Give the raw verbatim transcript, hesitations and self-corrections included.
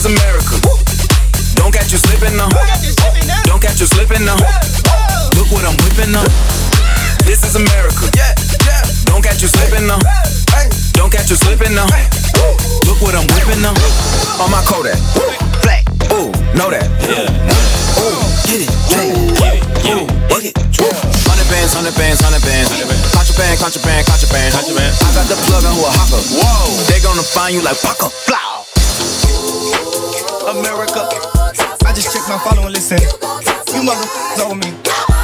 is America. Don't catch you slipping now. Don't catch you slipping now. Look what I'm whipping now. This is America. Don't catch you slipping now. Don't catch you slipping now. Look what I'm whipping now. On my Kodak. Black. Ooh, know that. Ooh, get it, get it, get it, get it, get it. Hundred bands, hundred bands, hundred bands. Contraband, contraband, contraband. I got the plug on who a hawker. Whoa, they gonna find you like Paco. Flow. America. I just checked my follow and listen. You mother told me.